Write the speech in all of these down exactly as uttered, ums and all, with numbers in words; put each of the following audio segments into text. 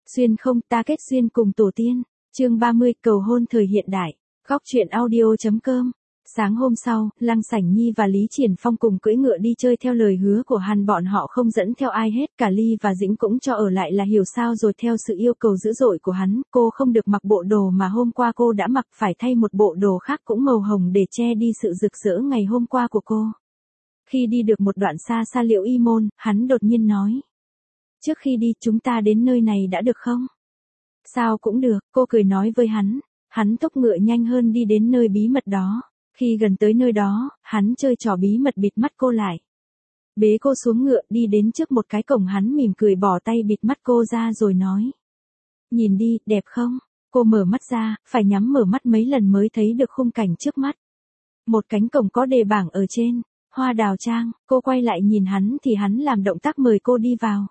Xuyên không, ta kết duyên cùng tổ tiên. Chương ba mươi, cầu hôn thời hiện đại. Góc truyện audio.com. Sáng hôm sau, Lăng Sảnh Nhi và Lý Triển Phong cùng cưỡi ngựa đi chơi theo lời hứa của hắn, bọn họ không dẫn theo ai hết, cả Ly và Dĩnh cũng cho ở lại là hiểu sao rồi. Theo sự yêu cầu dữ dội của hắn, cô không được mặc bộ đồ mà hôm qua cô đã mặc, phải thay một bộ đồ khác cũng màu hồng để che đi sự rực rỡ ngày hôm qua của cô. Khi đi được một đoạn xa xa Liễu Y Môn, hắn đột nhiên nói: trước khi đi chúng ta đến nơi này đã được không? Sao cũng được, cô cười nói với hắn. Hắn thúc ngựa nhanh hơn đi đến nơi bí mật đó. Khi gần tới nơi đó, hắn chơi trò bí mật bịt mắt cô lại. Bế cô xuống ngựa đi đến trước một cái cổng, hắn mỉm cười bỏ tay bịt mắt cô ra rồi nói: nhìn đi, đẹp không? Cô mở mắt ra, phải nhắm mở mắt mấy lần mới thấy được khung cảnh trước mắt. Một cánh cổng có đề bảng ở trên, Hoa Đào Trang, cô quay lại nhìn hắn thì hắn làm động tác mời cô đi vào.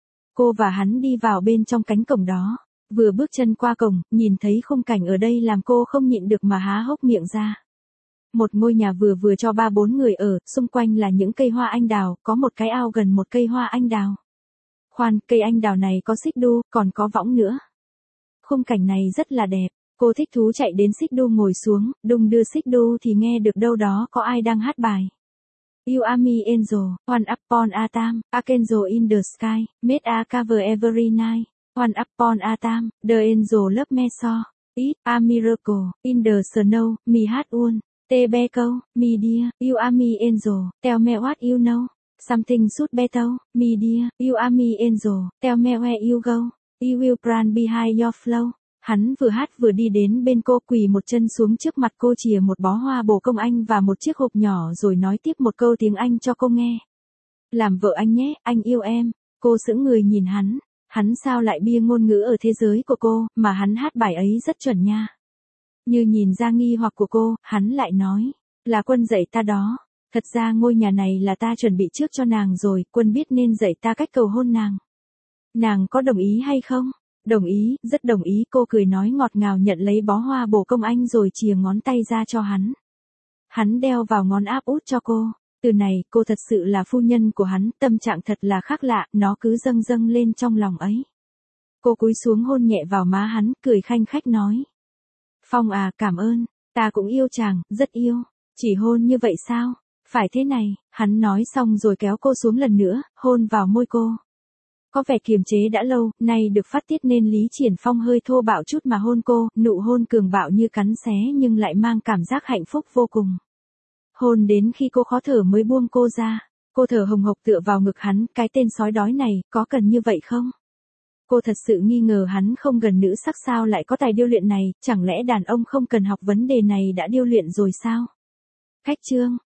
Cô và hắn đi vào bên trong cánh cổng đó. Vừa bước chân qua cổng, nhìn thấy khung cảnh ở đây làm cô không nhịn được mà há hốc miệng ra. Một ngôi nhà vừa vừa cho ba bốn người ở, xung quanh là những cây hoa anh đào, có một cái ao gần một cây hoa anh đào. Khoan, cây anh đào này có xích đu, còn có võng nữa. Khung cảnh này rất là đẹp, cô thích thú chạy đến xích đu ngồi xuống, đung đưa xích đu thì nghe được đâu đó có ai đang hát bài. You are my angel, one upon a time, archangel in the sky, made a cover every night. One upon a time, the angel love me so. It a miracle, in the snow, me hát one. Te be câu, me dear, you are my angel, tell me what you know. Something should better, me dear, you are my angel, tell me where you go. You will run behind your flow. Hắn vừa hát vừa đi đến bên cô, quỳ một chân xuống trước mặt cô, chìa một bó hoa bồ công anh và một chiếc hộp nhỏ rồi nói tiếp một câu tiếng Anh cho cô nghe. Làm vợ anh nhé, anh yêu em. Cô sững người nhìn hắn. Hắn sao lại bia ngôn ngữ ở thế giới của cô, mà hắn hát bài ấy rất chuẩn nha. Như nhìn ra nghi hoặc của cô, hắn lại nói, là Quân dạy ta đó. Thật ra ngôi nhà này là ta chuẩn bị trước cho nàng rồi, Quân biết nên dạy ta cách cầu hôn nàng. Nàng có đồng ý hay không? Đồng ý, rất đồng ý. Cô cười nói ngọt ngào nhận lấy bó hoa bồ công anh rồi chìa ngón tay ra cho hắn. Hắn đeo vào ngón áp út cho cô. Từ này, cô thật sự là phu nhân của hắn, tâm trạng thật là khác lạ, nó cứ dâng dâng lên trong lòng ấy. Cô cúi xuống hôn nhẹ vào má hắn, cười khanh khách nói. Phong à, cảm ơn, ta cũng yêu chàng, rất yêu. Chỉ hôn như vậy sao? Phải thế này, hắn nói xong rồi kéo cô xuống lần nữa, hôn vào môi cô. Có vẻ kiềm chế đã lâu, nay được phát tiết nên Lý Triển Phong hơi thô bạo chút mà hôn cô, nụ hôn cường bạo như cắn xé nhưng lại mang cảm giác hạnh phúc vô cùng. Hôn đến khi cô khó thở mới buông cô ra. Cô thở hồng hộc tựa vào ngực hắn, cái tên sói đói này, có cần như vậy không? Cô thật sự nghi ngờ hắn không gần nữ sắc sao lại có tài điêu luyện này, chẳng lẽ đàn ông không cần học vấn đề này đã điêu luyện rồi sao? Khách trương,